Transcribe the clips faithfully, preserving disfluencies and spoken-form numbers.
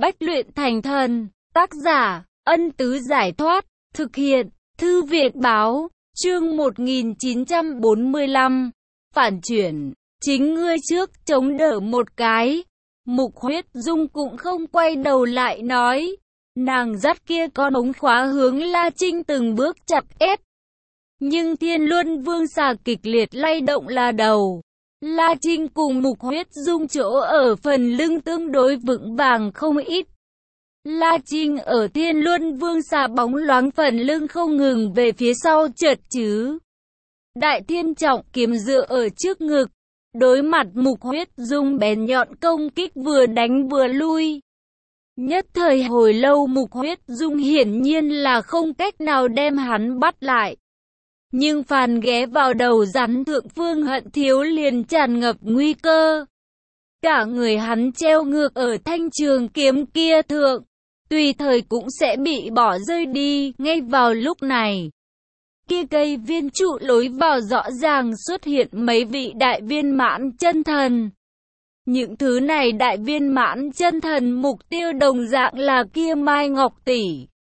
Bách luyện thành thần. Tác giả, Ân Tứ Giải Thoát. Thực hiện, Thư viện Báo. Chương một nghìn chín trăm bốn mươi lăm. Phản chuyển. Chính ngươi trước chống đỡ một cái. Mục Huyết Dung cũng không quay đầu lại nói. Nàng dắt kia con ống khóa hướng La Trinh từng bước chặt ép. Nhưng Thiên Luân Vương xà kịch liệt lay động là đầu. La Trinh cùng Mục Huyết Dung chỗ ở phần lưng tương đối vững vàng không ít. La Trinh ở Thiên Luân Vương xà bóng loáng phần lưng không ngừng về phía sau chợt chứ. Đại Thiên Trọng kiếm dựa ở trước ngực. Đối mặt Mục Huyết Dung bén nhọn công kích vừa đánh vừa lui. Nhất thời hồi lâu Mục Huyết Dung hiển nhiên là không cách nào đem hắn bắt lại. Nhưng phàn ghé vào đầu rắn thượng Phương Hận Thiếu liền tràn ngập nguy cơ. Cả người hắn treo ngược ở thanh trường kiếm kia thượng, tùy thời cũng sẽ bị bỏ rơi đi. Ngay vào lúc này, kia cây viên trụ lối vào rõ ràng xuất hiện mấy vị đại viên mãn chân thần. Những thứ này đại viên mãn chân thần mục tiêu đồng dạng là kia Mai Ngọc Tỷ.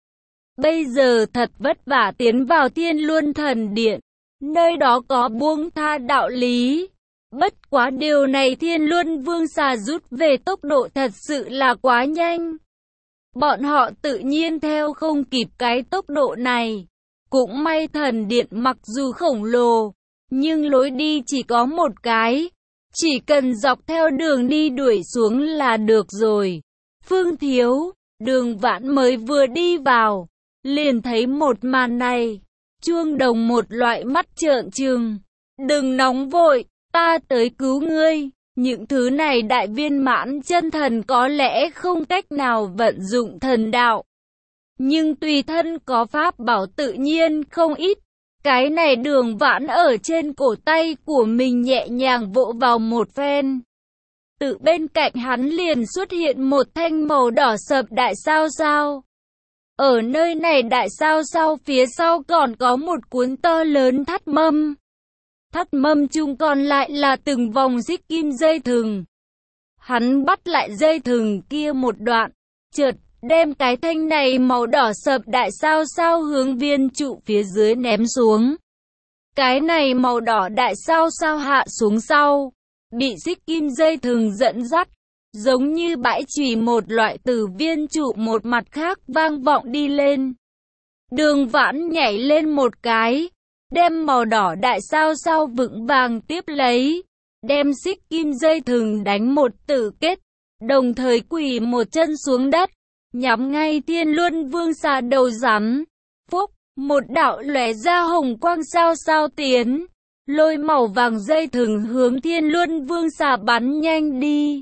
Bây giờ thật vất vả tiến vào Thiên Luân Thần Điện, nơi đó có buông tha đạo lý. Bất quá điều này Thiên Luân Vương xà rút về tốc độ thật sự là quá nhanh. Bọn họ tự nhiên theo không kịp cái tốc độ này. Cũng may thần điện mặc dù khổng lồ, nhưng lối đi chỉ có một cái. Chỉ cần dọc theo đường đi đuổi xuống là được rồi. Phương Thiếu, Đường Vãn mới vừa đi vào, liền thấy một màn này. Chuông đồng một loại mắt trợn trừng. Đừng nóng vội, ta tới cứu ngươi. Những thứ này đại viên mãn chân thần có lẽ không cách nào vận dụng thần đạo. Nhưng tùy thân có pháp bảo tự nhiên không ít. Cái này Đường Vãn ở trên cổ tay của mình nhẹ nhàng vỗ vào một phen. Từ bên cạnh hắn liền xuất hiện một thanh màu đỏ sậm đại sao sao. Ở nơi này đại sao sao phía sau còn có một cuốn to lớn thắt mâm. Thắt mâm chung còn lại là từng vòng xích kim dây thừng. Hắn bắt lại dây thừng kia một đoạn, chợt đem cái thanh này màu đỏ sậm đại sao sao hướng viên trụ phía dưới ném xuống. Cái này màu đỏ đại sao sao hạ xuống sau, bị xích kim dây thừng dẫn dắt, giống như bãi chùy một loại từ viên trụ một mặt khác vang vọng đi lên. Đường Vãn nhảy lên một cái, đem màu đỏ đại sao sao vững vàng tiếp lấy, đem xích kim dây thừng đánh một tử kết, đồng thời quỳ một chân xuống đất, nhắm ngay Thiên Luân Vương xà đầu rắn. Phúc, một đạo lóe ra hồng quang sao sao tiến, lôi màu vàng dây thừng hướng Thiên Luân Vương xà bắn nhanh đi.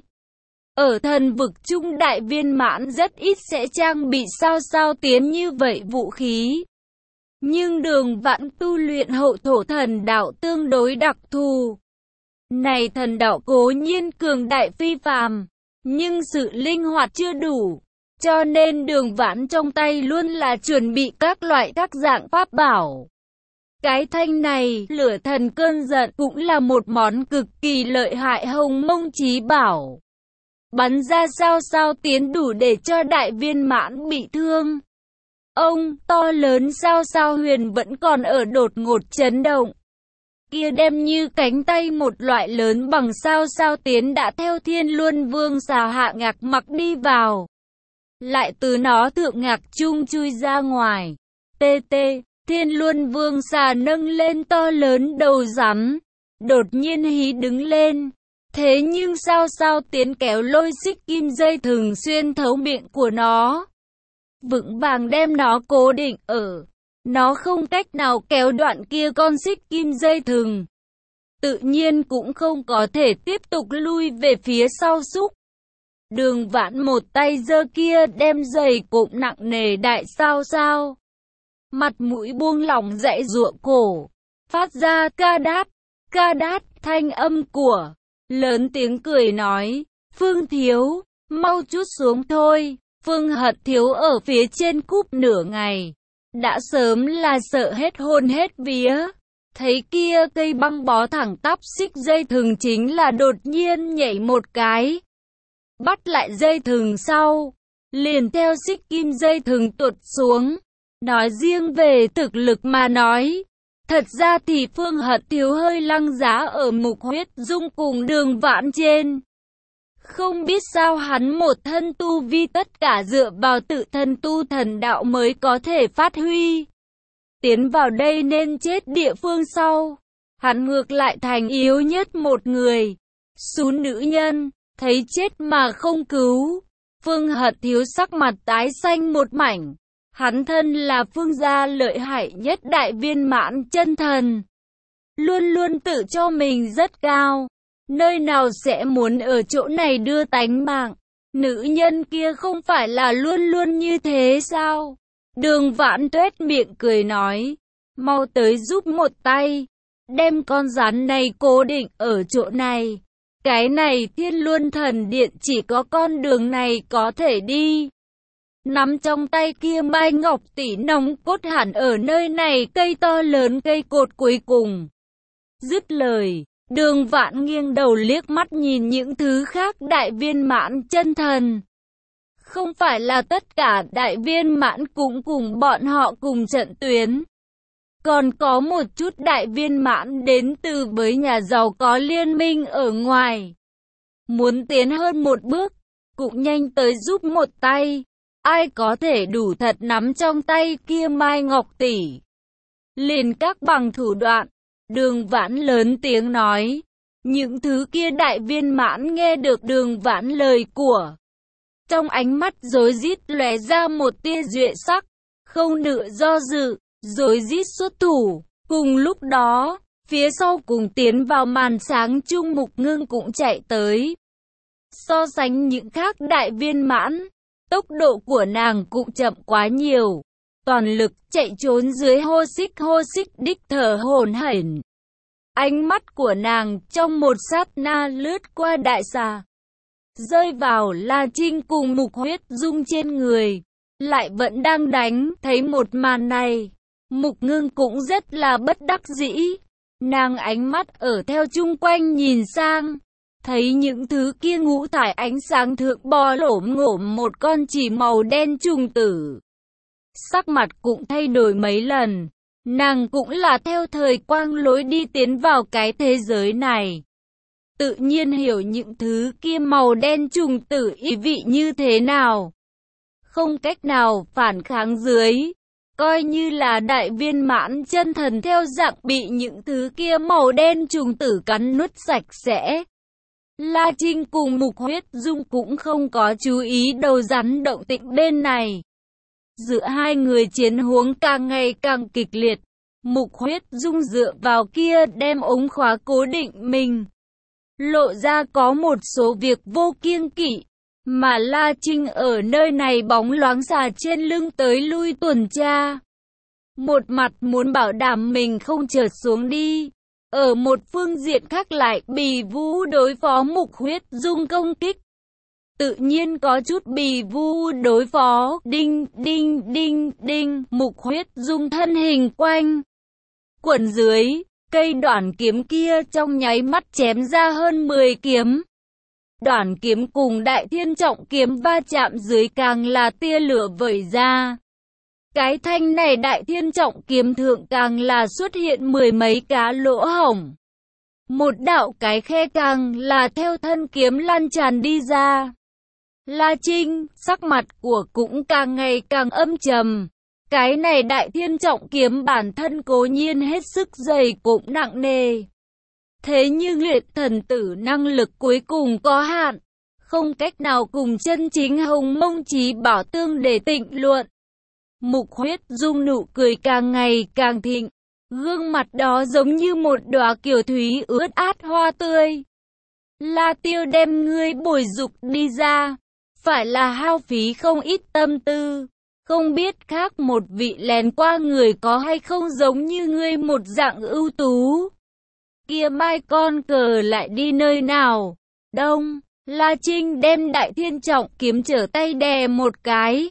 Ở thần vực trung đại viên mãn rất ít sẽ trang bị sao sao tiến như vậy vũ khí. Nhưng Đường Vãn tu luyện hậu thổ thần đạo tương đối đặc thù. Này thần đạo cố nhiên cường đại phi phàm, nhưng sự linh hoạt chưa đủ. Cho nên Đường Vãn trong tay luôn là chuẩn bị các loại các dạng pháp bảo. Cái thanh này, lửa thần cơn giận cũng là một món cực kỳ lợi hại hồng mông chí bảo. Bắn ra sao sao tiến đủ để cho đại viên mãn bị thương. Ông, to lớn sao sao huyền vẫn còn ở đột ngột chấn động. Kia đem như cánh tay một loại lớn bằng sao sao tiến đã theo Thiên Luân Vương xà hạ ngạc mặc đi vào. Lại từ nó thượng ngạc chung chui ra ngoài. Tê tê, Thiên Luân Vương xà nâng lên to lớn đầu rắn. Đột nhiên hí đứng lên. Thế nhưng sao sao tiến kéo lôi xích kim dây thừng xuyên thấu miệng của nó. Vững vàng đem nó cố định ở. Nó không cách nào kéo đoạn kia con xích kim dây thừng. Tự nhiên cũng không có thể tiếp tục lui về phía sau xúc. Đường Vãn một tay giơ kia đem giày cộm nặng nề đại sao sao. Mặt mũi buông lỏng dãy ruộng cổ. Phát ra ca đát, ca đát thanh âm của. Lớn tiếng cười nói, Phương Thiếu, mau chút xuống thôi. Phương Hận Thiếu ở phía trên cúp nửa ngày. Đã sớm là sợ hết hồn hết vía. Thấy kia cây băng bó thẳng tắp xích dây thừng chính là đột nhiên nhảy một cái. Bắt lại dây thừng sau. liền theo xích kim dây thừng tuột xuống. Nói riêng về thực lực mà nói, thật ra thì Phương Hận thiếu hơi lăng giá ở Mục Huyết Dung cùng Đường Vãn trên. Không biết sao hắn một thân tu vi tất cả dựa vào tự thân tu thần đạo mới có thể phát huy. Tiến vào đây nên chết địa phương sau. Hắn ngược lại thành yếu nhất một người. Số nữ nhân, thấy chết mà không cứu. Phương Hận thiếu sắc mặt tái xanh một mảnh. Hắn thân là Phương gia lợi hại nhất đại viên mãn chân thần. Luôn luôn tự cho mình rất cao. Nơi nào sẽ muốn ở chỗ này đưa tánh mạng. Nữ nhân kia không phải là luôn luôn như thế sao? Đường Vãn tuét miệng cười nói. Mau tới giúp một tay. Đem con rắn này cố định ở chỗ này. Cái này Thiên Luân Thần Điện chỉ có con đường này có thể đi. Nắm trong tay kia mai ngọc tỷ nòng cốt hẳn ở nơi này cây to lớn cây cột cuối cùng. Dứt lời, Đường Vãn nghiêng đầu liếc mắt nhìn những thứ khác đại viên mãn chân thần. Không phải là tất cả đại viên mãn cũng cùng bọn họ cùng trận tuyến. Còn có một chút đại viên mãn đến từ với nhà giàu có liên minh ở ngoài. Muốn tiến hơn một bước, cũng nhanh tới giúp một tay. Ai có thể đủ thật nắm trong tay kia mai ngọc tỷ. Liền các bằng thủ đoạn, Đường Vãn lớn tiếng nói. Những thứ kia đại viên mãn nghe được Đường Vãn lời của. Trong ánh mắt rối rít lóe ra một tia duệ sắc, không nửa do dự, rối rít xuất thủ. Cùng lúc đó, phía sau cùng tiến vào màn sáng chung Mục Ngưng cũng chạy tới. So sánh những khác đại viên mãn, tốc độ của nàng cũng chậm quá nhiều. Toàn lực chạy trốn dưới hô xích hô xích đích thở hổn hển. Ánh mắt của nàng trong một sát na lướt qua đại xà, rơi vào La Trinh cùng Mục Huyết Dung trên người. Lại vẫn đang đánh, thấy một màn này. Mục Ngưng cũng rất là bất đắc dĩ. Nàng ánh mắt ở theo chung quanh nhìn sang. Thấy những thứ kia ngũ thải ánh sáng thượng bò lổm ngổm một con chỉ màu đen trùng tử. Sắc mặt cũng thay đổi mấy lần. Nàng cũng là theo thời quang lối đi tiến vào cái thế giới này. Tự nhiên hiểu những thứ kia màu đen trùng tử ý vị như thế nào. Không cách nào phản kháng dưới. Coi như là đại viên mãn chân thần theo dạng bị những thứ kia màu đen trùng tử cắn nuốt sạch sẽ. La Trinh cùng Mục Huyết Dung cũng không có chú ý đầu rắn động tĩnh bên này. Giữa hai người chiến huống càng ngày càng kịch liệt. Mục Huyết Dung dựa vào kia đem ống khóa cố định mình. Lộ ra có một số việc vô kiêng kỵ. Mà La Trinh ở nơi này bóng loáng xà trên lưng tới lui tuần tra. Một mặt muốn bảo đảm mình không trượt xuống đi. Ở một phương diện khác lại Bì Vũ đối phó Mục Huyết Dung công kích. Tự nhiên có chút Bì Vũ đối phó. Đinh, đinh, đinh, đinh. Mục Huyết Dung thân hình quanh quẩn dưới. Cây đoản kiếm kia trong nháy mắt chém ra hơn mười kiếm. Đoản kiếm cùng đại thiên trọng kiếm va chạm dưới càng là tia lửa vẩy ra. Cái thanh này đại thiên trọng kiếm thượng càng là xuất hiện mười mấy cá lỗ hổng. Một đạo cái khe càng là theo thân kiếm lan tràn đi ra. La Trinh, sắc mặt của cũng càng ngày càng âm trầm. Cái này đại thiên trọng kiếm bản thân cố nhiên hết sức dày cũng nặng nề. Thế nhưng liệt thần tử năng lực cuối cùng có hạn. Không cách nào cùng chân chính Hồng Mông Chí Bảo tương để tịnh luận. Mục Huyết Dung nụ cười càng ngày càng thịnh. Gương mặt đó giống như một đóa kiều thúy ướt át hoa tươi. La Tiêu đem ngươi bồi dục đi ra. Phải là hao phí không ít tâm tư. Không biết khác một vị lén qua người có hay không giống như ngươi một dạng ưu tú. Kia mai con cờ lại đi nơi nào? Đông, La Trinh đem đại thiên trọng kiếm trở tay đè một cái.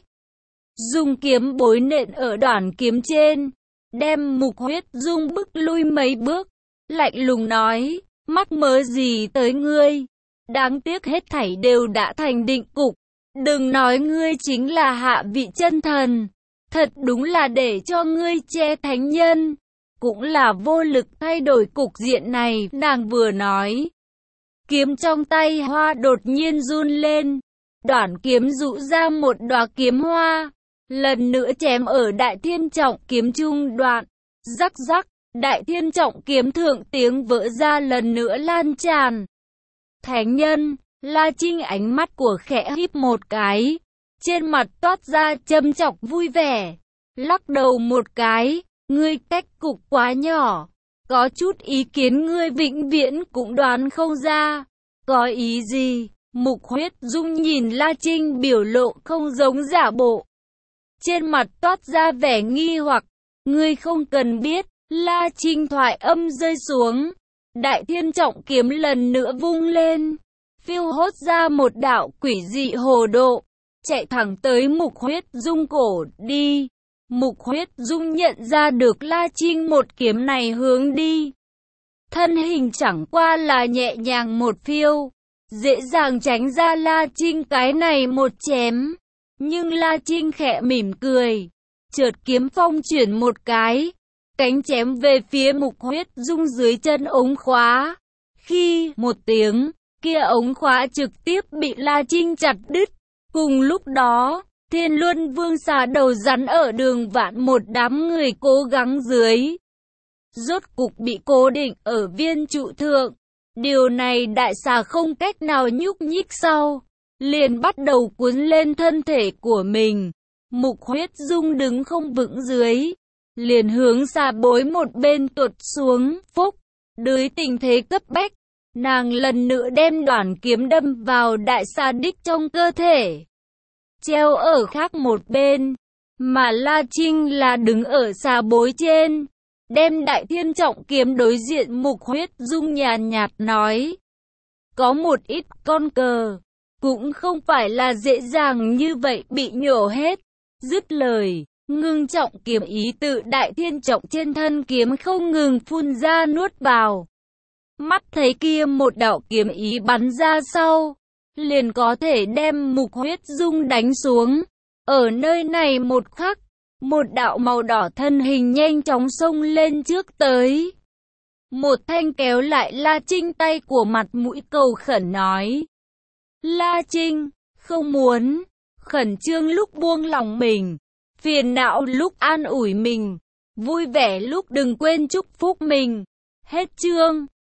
Dùng kiếm bối nện ở đoản kiếm trên. Đem Mục Huyết Dung bức lui mấy bước. Lạnh lùng nói, mắc mớ gì tới ngươi? Đáng tiếc hết thảy đều đã thành định cục. Đừng nói ngươi chính là hạ vị chân thần, thật đúng là để cho ngươi che thánh nhân, cũng là vô lực thay đổi cục diện này. Nàng vừa nói, kiếm trong tay hoa đột nhiên run lên, đoạn kiếm dụ ra một đóa kiếm hoa, lần nữa chém ở Đại Thiên Trọng kiếm trung đoạn. Rắc rắc, Đại Thiên Trọng kiếm thượng tiếng vỡ ra lần nữa lan tràn. Thánh nhân, La Trinh ánh mắt của khẽ híp một cái, trên mặt toát ra châm chọc vui vẻ, lắc đầu một cái, ngươi cách cục quá nhỏ, có chút ý kiến ngươi vĩnh viễn cũng đoán không ra. Có ý gì? Mục Huyết Dung nhìn La Trinh biểu lộ không giống giả bộ, trên mặt toát ra vẻ nghi hoặc. Ngươi không cần biết. La Trinh thoại âm rơi xuống, Đại Thiên Trọng kiếm lần nữa vung lên, phiêu hốt ra một đạo quỷ dị hồ độ, chạy thẳng tới Mục Huyết Dung cổ đi. Mục Huyết Dung nhận ra được La Trinh một kiếm này hướng đi, thân hình chẳng qua là nhẹ nhàng một phiêu, dễ dàng tránh ra La Trinh cái này một chém. Nhưng La Trinh khẽ mỉm cười, chợt kiếm phong chuyển một cái, cánh chém về phía Mục Huyết Dung dưới chân ống khóa. Khi một tiếng, kia ống khóa trực tiếp bị La Trinh chặt đứt. Cùng lúc đó, Thiên Luân Vương xà đầu rắn ở Đường Vạn một đám người cố gắng dưới, rốt cục bị cố định ở viên trụ thượng. Điều này đại xà không cách nào nhúc nhích sau, liền bắt đầu cuốn lên thân thể của mình. Mục Huyết Dung đứng không vững dưới, liền hướng xà bối một bên tuột xuống. Phúc, dưới tình thế cấp bách, nàng lần nữa đem đoạn kiếm đâm vào đại xà đích trong cơ thể, treo ở khác một bên, mà La Trinh là đứng ở xà bối trên, đem Đại Thiên Trọng kiếm đối diện Mục Huyết Dung nhàn nhạt nói, có một ít con cờ, cũng không phải là dễ dàng như vậy bị nhổ hết. Dứt lời, ngưng trọng kiếm ý tự Đại Thiên Trọng trên thân kiếm không ngừng phun ra nuốt vào. Mắt thấy kia một đạo kiếm ý bắn ra sau, liền có thể đem Mục Huyết Dung đánh xuống. Ở nơi này một khắc, một đạo màu đỏ thân hình nhanh chóng xông lên trước tới. Một thanh kéo lại La Trinh tay của mặt mũi cầu khẩn nói, La Trinh, không muốn, khẩn trương lúc buông lòng mình, phiền não lúc an ủi mình, vui vẻ lúc đừng quên chúc phúc mình. Hết chương.